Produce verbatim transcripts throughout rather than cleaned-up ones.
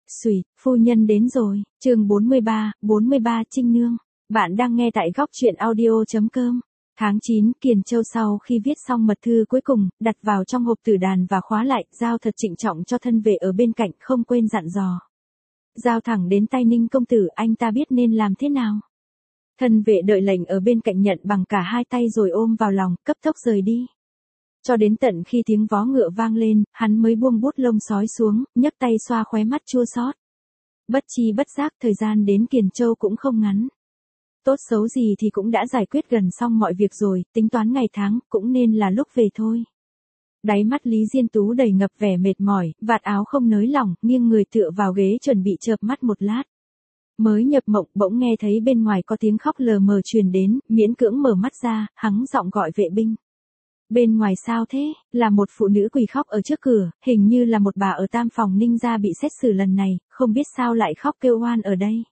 Xùi, phu nhân đến rồi, chương bốn mươi ba, bốn mươi ba Trinh Nương. Bạn đang nghe tại góc truyện audio.com. Tháng chín, Kiền Châu sau khi viết xong mật thư cuối cùng, đặt vào trong hộp tử đàn và khóa lại, giao thật trịnh trọng cho thân vệ ở bên cạnh, không quên dặn dò. Giao thẳng đến tay Ninh công tử, anh ta biết nên làm thế nào. Thân vệ đợi lệnh ở bên cạnh nhận bằng cả hai tay rồi ôm vào lòng, cấp tốc rời đi. Cho đến tận khi tiếng vó ngựa vang lên, hắn mới buông bút lông sói xuống, nhấc tay xoa khóe mắt chua xót. Bất chi bất giác thời gian đến Kiền Châu cũng không ngắn. Tốt xấu gì thì cũng đã giải quyết gần xong mọi việc rồi, tính toán ngày tháng, cũng nên là lúc về thôi. Đáy mắt Lý Diên Tú đầy ngập vẻ mệt mỏi, vạt áo không nới lỏng, nghiêng người tựa vào ghế chuẩn bị chợp mắt một lát. Mới nhập mộng bỗng nghe thấy bên ngoài có tiếng khóc lờ mờ truyền đến, miễn cưỡng mở mắt ra, hắng giọng gọi vệ binh. Bên ngoài sao thế, là một phụ nữ quỳ khóc ở trước cửa, hình như là một bà ở tam phòng Ninh gia bị xét xử lần này, không biết sao lại khóc kêu oan ở đây.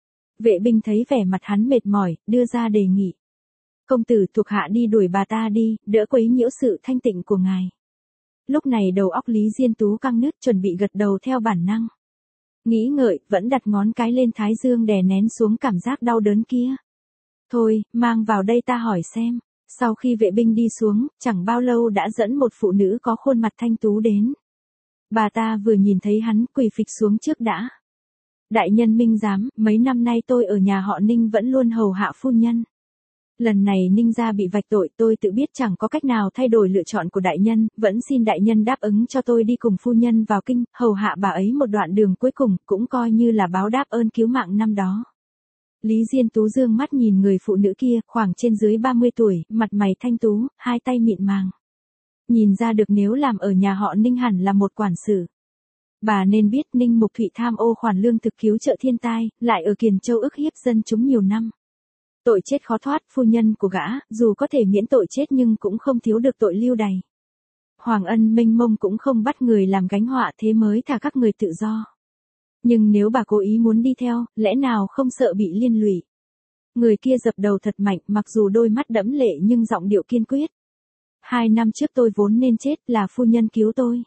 Vệ binh thấy vẻ mặt hắn mệt mỏi, đưa ra đề nghị. Công tử thuộc hạ đi đuổi bà ta đi, đỡ quấy nhiễu sự thanh tịnh của ngài. Lúc này đầu óc Lý Diên Tú căng nứt chuẩn bị gật đầu theo bản năng. Nghĩ ngợi, vẫn đặt ngón cái lên thái dương đè nén xuống cảm giác đau đớn kia. Thôi, mang vào đây ta hỏi xem. Sau khi vệ binh đi xuống, chẳng bao lâu đã dẫn một phụ nữ có khuôn mặt thanh tú đến. Bà ta vừa nhìn thấy hắn quỳ phịch xuống trước đã. Đại nhân minh giám, mấy năm nay tôi ở nhà họ Ninh vẫn luôn hầu hạ phu nhân. Lần này Ninh gia bị vạch tội, tôi tự biết chẳng có cách nào thay đổi lựa chọn của đại nhân, vẫn xin đại nhân đáp ứng cho tôi đi cùng phu nhân vào kinh, hầu hạ bà ấy một đoạn đường cuối cùng, cũng coi như là báo đáp ơn cứu mạng năm đó. Lý Diên Tú dương mắt nhìn người phụ nữ kia, khoảng trên dưới ba mươi tuổi, mặt mày thanh tú, hai tay mịn màng. Nhìn ra được nếu làm ở nhà họ Ninh hẳn là một quản sự. Bà nên biết Ninh Mục Thụy tham ô khoản lương thực cứu trợ thiên tai, lại ở Kiền Châu ức hiếp dân chúng nhiều năm. Tội chết khó thoát, phu nhân của gã, dù có thể miễn tội chết nhưng cũng không thiếu được tội lưu đày. Hoàng ân mênh mông cũng không bắt người làm gánh họa, thế mới thả các người tự do. Nhưng nếu bà cố ý muốn đi theo, lẽ nào không sợ bị liên lụy? Người kia dập đầu thật mạnh, mặc dù đôi mắt đẫm lệ nhưng giọng điệu kiên quyết. Hai năm trước tôi vốn nên chết, là phu nhân cứu tôi.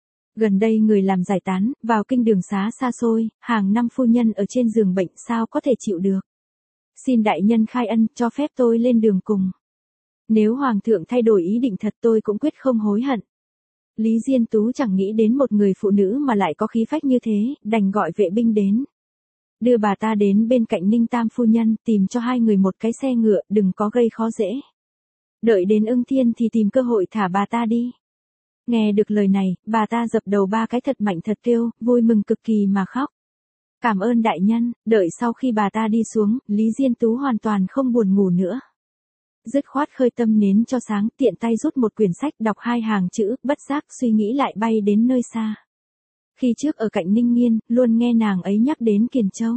Gần đây người làm giải tán, vào kinh đường xá xa xôi, hàng năm phu nhân ở trên giường bệnh, sao có thể chịu được. Xin đại nhân khai ân, cho phép tôi lên đường cùng. Nếu hoàng thượng thay đổi ý định thật tôi cũng quyết không hối hận. Lý Diên Tú chẳng nghĩ đến một người phụ nữ mà lại có khí phách như thế, đành gọi vệ binh đến. Đưa bà ta đến bên cạnh Ninh Tam phu nhân, tìm cho hai người một cái xe ngựa, đừng có gây khó dễ. Đợi đến Ưng Thiên thì tìm cơ hội thả bà ta đi. Nghe được lời này, bà ta dập đầu ba cái thật mạnh thật kêu, vui mừng cực kỳ mà khóc. Cảm ơn đại nhân, đợi sau khi bà ta đi xuống, Lý Diên Tú hoàn toàn không buồn ngủ nữa. Dứt khoát khơi tâm nến cho sáng, tiện tay rút một quyển sách đọc hai hàng chữ, bất giác suy nghĩ lại bay đến nơi xa. Khi trước ở cạnh Ninh Nghiên, luôn nghe nàng ấy nhắc đến Kiền Châu.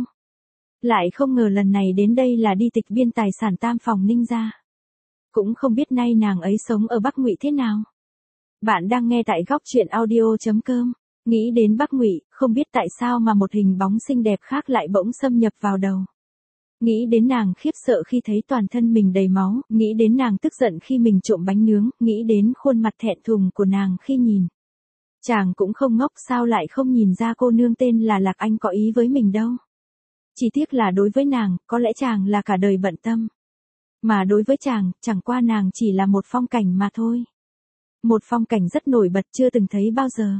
Lại không ngờ lần này đến đây là đi tịch biên tài sản tam phòng Ninh gia. Cũng không biết nay nàng ấy sống ở Bắc Ngụy thế nào. Bạn đang nghe tại góc truyện audio.com. Nghĩ đến Bắc Ngụy, không biết tại sao mà một hình bóng xinh đẹp khác lại bỗng xâm nhập vào đầu. Nghĩ đến nàng khiếp sợ khi thấy toàn thân mình đầy máu, nghĩ đến nàng tức giận khi mình trộm bánh nướng, nghĩ đến khuôn mặt thẹn thùng của nàng khi nhìn. Chàng cũng không ngốc, sao lại không nhìn ra cô nương tên là Lạc Anh có ý với mình đâu. Chỉ tiếc là đối với nàng, có lẽ chàng là cả đời bận tâm. Mà đối với chàng, chẳng qua nàng chỉ là một phong cảnh mà thôi. Một phong cảnh rất nổi bật chưa từng thấy bao giờ.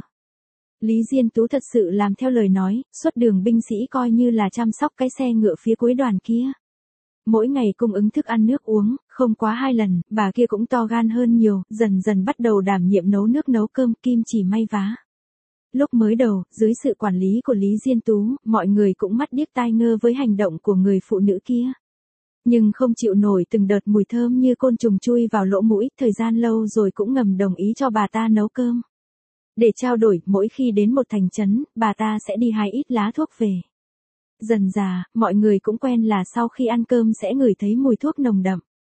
Lý Diên Tú thật sự làm theo lời nói, suốt đường binh sĩ coi như là chăm sóc cái xe ngựa phía cuối đoàn kia. Mỗi ngày cung ứng thức ăn nước uống, không quá hai lần, bà kia cũng to gan hơn nhiều, dần dần bắt đầu đảm nhiệm nấu nước nấu cơm, kim chỉ may vá. Lúc mới đầu, dưới sự quản lý của Lý Diên Tú, mọi người cũng mắt điếc tai ngơ với hành động của người phụ nữ kia. Nhưng không chịu nổi từng đợt mùi thơm như côn trùng chui vào lỗ mũi, thời gian lâu rồi cũng ngầm đồng ý cho bà ta nấu cơm. Để trao đổi, mỗi khi đến một thành trấn, bà ta sẽ đi hái ít lá thuốc về. Dần dà, mọi người cũng quen là sau khi ăn cơm sẽ ngửi thấy mùi thuốc nồng đậm.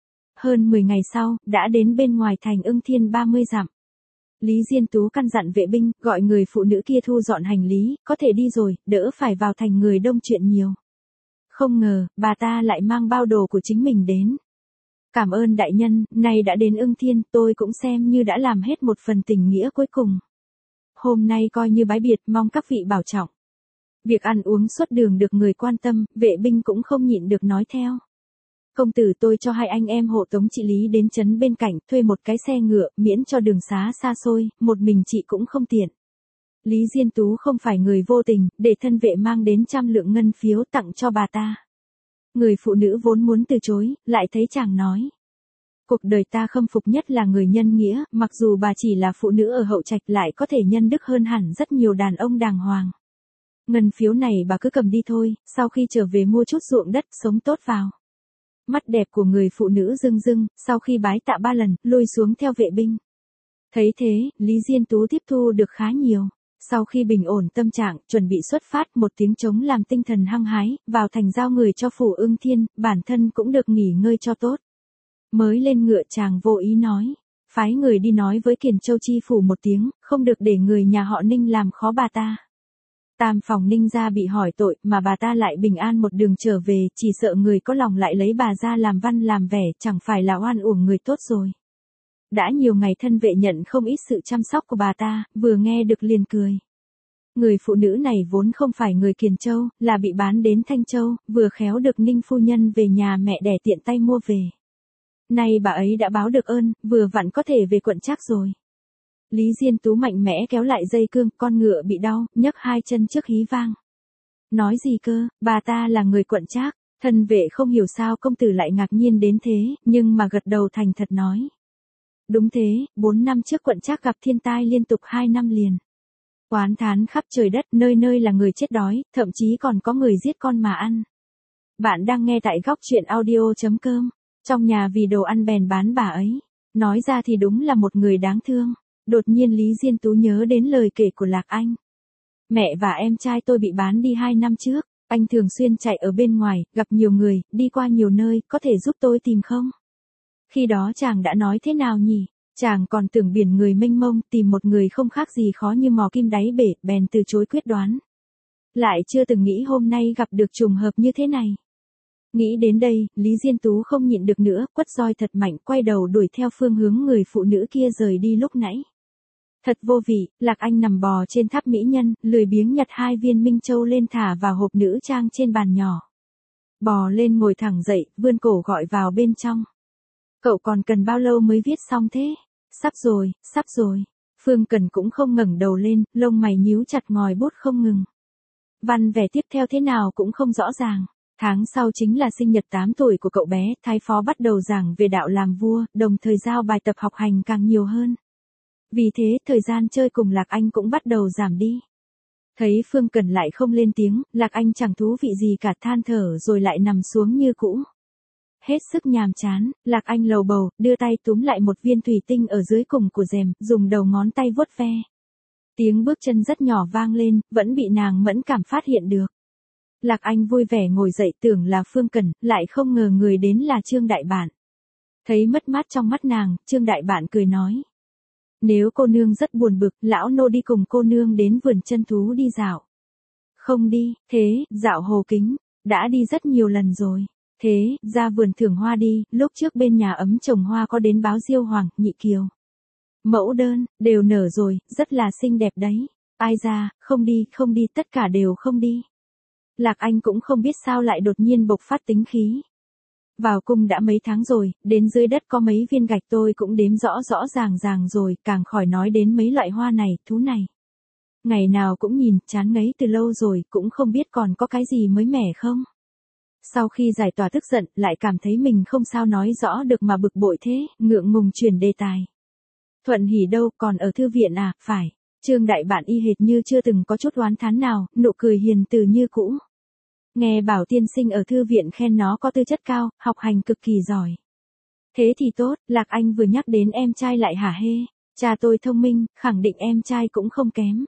Hơn mười ngày sau, đã đến bên ngoài thành Ưng Thiên ba mươi dặm. Lý Diên Tú căn dặn vệ binh, gọi người phụ nữ kia thu dọn hành lý, có thể đi rồi, đỡ phải vào thành người đông chuyện nhiều. Không ngờ, bà ta lại mang bao đồ của chính mình đến. Cảm ơn đại nhân, nay đã đến Ưng Thiên, tôi cũng xem như đã làm hết một phần tình nghĩa cuối cùng. Hôm nay coi như bái biệt, mong các vị bảo trọng. Việc ăn uống suốt đường được người quan tâm, vệ binh cũng không nhịn được nói theo. Công tử tôi cho hai anh em hộ tống chị Lý đến trấn bên cạnh, thuê một cái xe ngựa, miễn cho đường xá xa xôi, một mình chị cũng không tiện. Lý Diên Tú không phải người vô tình, để thân vệ mang đến trăm lượng ngân phiếu tặng cho bà ta. Người phụ nữ vốn muốn từ chối, lại thấy chàng nói. Cuộc đời ta khâm phục nhất là người nhân nghĩa, mặc dù bà chỉ là phụ nữ ở hậu trạch lại có thể nhân đức hơn hẳn rất nhiều đàn ông đàng hoàng. Ngân phiếu này bà cứ cầm đi thôi, sau khi trở về mua chút ruộng đất sống tốt vào. Mắt đẹp của người phụ nữ rưng rưng, sau khi bái tạ ba lần, lui xuống theo vệ binh. Thấy thế, Lý Diên Tú tiếp thu được khá nhiều. Sau khi bình ổn tâm trạng, chuẩn bị xuất phát, một tiếng trống làm tinh thần hăng hái, vào thành giao người cho phủ Ưng Thiên, bản thân cũng được nghỉ ngơi cho tốt. Mới lên ngựa chàng vô ý nói, phái người đi nói với Kiền Châu chi phủ một tiếng, không được để người nhà họ Ninh làm khó bà ta. Tam phòng Ninh gia bị hỏi tội, mà bà ta lại bình an một đường trở về, chỉ sợ người có lòng lại lấy bà ra làm văn làm vẻ, chẳng phải là oan uổng người tốt rồi. Đã nhiều ngày thân vệ nhận không ít sự chăm sóc của bà ta, vừa nghe được liền cười. Người phụ nữ này vốn không phải người Kiền Châu, là bị bán đến Thanh Châu, vừa khéo được Ninh phu nhân về nhà mẹ đẻ tiện tay mua về. Nay bà ấy đã báo được ơn, vừa vặn có thể về quận Trác rồi. Lý Diên Tú mạnh mẽ kéo lại dây cương, con ngựa bị đau, nhấc hai chân trước hí vang. Nói gì cơ, bà ta là người quận Trác, thân vệ không hiểu sao công tử lại ngạc nhiên đến thế, nhưng mà gật đầu thành thật nói. Đúng thế, bốn năm trước quận Trác gặp thiên tai liên tục hai năm liền. Oán thán khắp trời đất, nơi nơi là người chết đói, thậm chí còn có người giết con mà ăn. Bạn đang nghe tại góc truyện audio chấm com, trong nhà vì đồ ăn bèn bán bà ấy. Nói ra thì đúng là một người đáng thương. Đột nhiên Lý Diên Tú nhớ đến lời kể của Lạc Anh. Mẹ và em trai tôi bị bán đi hai năm trước, anh thường xuyên chạy ở bên ngoài, gặp nhiều người, đi qua nhiều nơi, có thể giúp tôi tìm không? Khi đó chàng đã nói thế nào nhỉ? Chàng còn tưởng biển người mênh mông, tìm một người không khác gì khó như mò kim đáy bể, bèn từ chối quyết đoán. Lại chưa từng nghĩ hôm nay gặp được trùng hợp như thế này. Nghĩ đến đây, Lý Diên Tú không nhịn được nữa, quất roi thật mạnh, quay đầu đuổi theo phương hướng người phụ nữ kia rời đi lúc nãy. Thật vô vị, Lạc Anh nằm bò trên tháp mỹ nhân, lười biếng nhặt hai viên minh châu lên thả vào hộp nữ trang trên bàn nhỏ. Bò lên ngồi thẳng dậy, vươn cổ gọi vào bên trong. Cậu còn cần bao lâu mới viết xong thế? Sắp rồi, sắp rồi. Phương Cần cũng không ngẩng đầu lên, lông mày nhíu chặt ngòi bút không ngừng. Văn vẻ tiếp theo thế nào cũng không rõ ràng. Tháng sau chính là sinh nhật tám tuổi của cậu bé, thái phó bắt đầu giảng về đạo làm vua, đồng thời giao bài tập học hành càng nhiều hơn. Vì thế, thời gian chơi cùng Lạc Anh cũng bắt đầu giảm đi. Thấy Phương Cần lại không lên tiếng, Lạc Anh chẳng thú vị gì cả, than thở rồi lại nằm xuống như cũ. Hết sức nhàm chán, Lạc Anh lầu bầu, đưa tay túm lại một viên thủy tinh ở dưới cùng của rèm, dùng đầu ngón tay vuốt ve. Tiếng bước chân rất nhỏ vang lên, vẫn bị nàng mẫn cảm phát hiện được. Lạc Anh vui vẻ ngồi dậy, tưởng là Phương Cần, lại không ngờ người đến là Trương Đại Bản. Thấy mất mát trong mắt nàng, Trương Đại Bản cười nói. Nếu cô nương rất buồn bực, lão nô đi cùng cô nương đến vườn chân thú đi dạo. Không đi, thế, dạo Hồ Kính, đã đi rất nhiều lần rồi. Thế, ra vườn thưởng hoa đi, lúc trước bên nhà ấm trồng hoa có đến báo Diêu Hoàng, Nhị Kiều. Mẫu đơn, đều nở rồi, rất là xinh đẹp đấy. Ai ra, không đi, không đi, tất cả đều không đi. Lạc Anh cũng không biết sao lại đột nhiên bộc phát tính khí. Vào cung đã mấy tháng rồi, đến dưới đất có mấy viên gạch tôi cũng đếm rõ rõ ràng ràng rồi, càng khỏi nói đến mấy loại hoa này, thú này. Ngày nào cũng nhìn, chán ngấy từ lâu rồi, cũng không biết còn có cái gì mới mẻ không. Sau khi giải tỏa tức giận, lại cảm thấy mình không sao nói rõ được mà bực bội thế, ngượng ngùng chuyển đề tài. Thuận Hỉ đâu, còn ở thư viện à, phải. Trương Đại Bản y hệt như chưa từng có chút oán thán nào, nụ cười hiền từ như cũ. Nghe bảo tiên sinh ở thư viện khen nó có tư chất cao, học hành cực kỳ giỏi. Thế thì tốt, Lạc Anh vừa nhắc đến em trai lại hả hê. Cha tôi thông minh, khẳng định em trai cũng không kém.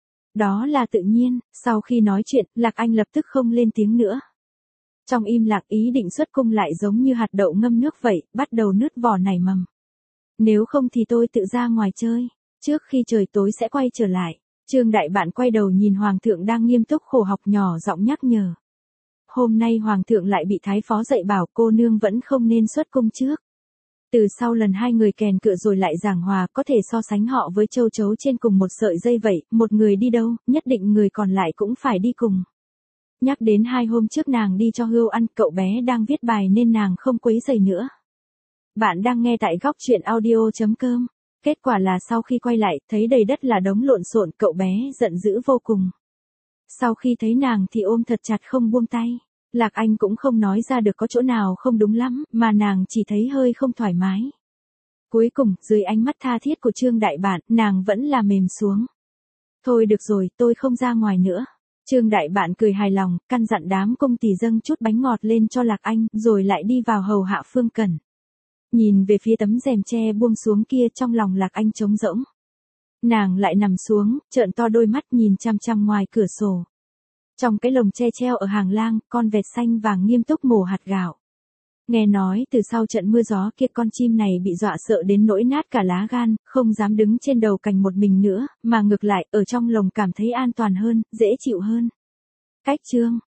Đó là tự nhiên, sau khi nói chuyện, Lạc Anh lập tức không lên tiếng nữa. Trong im lặng, ý định xuất cung lại giống như hạt đậu ngâm nước vậy, bắt đầu nứt vỏ nảy mầm. Nếu không thì tôi tự ra ngoài chơi, trước khi trời tối sẽ quay trở lại. Trương Đại Bản quay đầu nhìn Hoàng thượng đang nghiêm túc khổ học, nhỏ giọng nhắc nhở. Hôm nay Hoàng thượng lại bị thái phó dạy bảo cô nương vẫn không nên xuất cung trước. Từ sau lần hai người kèn cựa rồi lại giảng hòa, có thể so sánh họ với châu chấu trên cùng một sợi dây vậy, một người đi đâu, nhất định người còn lại cũng phải đi cùng. Nhắc đến hai hôm trước nàng đi cho Hươu ăn, cậu bé đang viết bài nên nàng không quấy rầy nữa. Bạn đang nghe tại góc chuyện audio chấm com. Kết quả là sau khi quay lại, thấy đầy đất là đống lộn xộn, cậu bé giận dữ vô cùng. Sau khi thấy nàng thì ôm thật chặt không buông tay. Lạc Anh cũng không nói ra được có chỗ nào không đúng lắm, mà nàng chỉ thấy hơi không thoải mái. Cuối cùng, dưới ánh mắt tha thiết của Trương Đại Bạn, nàng vẫn là mềm xuống. Thôi được rồi, tôi không ra ngoài nữa. Trương Đại Bạn cười hài lòng, căn dặn đám công tỳ dâng chút bánh ngọt lên cho Lạc Anh, rồi lại đi vào hầu hạ Phương Cẩn. Nhìn về phía tấm rèm tre buông xuống kia, trong lòng Lạc Anh trống rỗng. Nàng lại nằm xuống, trợn to đôi mắt nhìn chăm chăm ngoài cửa sổ. Trong cái lồng tre treo ở hàng lang, con vẹt xanh vàng nghiêm túc mổ hạt gạo. Nghe nói từ sau trận mưa gió kia, con chim này bị dọa sợ đến nỗi nát cả lá gan, không dám đứng trên đầu cành một mình nữa, mà ngược lại, ở trong lồng cảm thấy an toàn hơn, dễ chịu hơn. Cách chương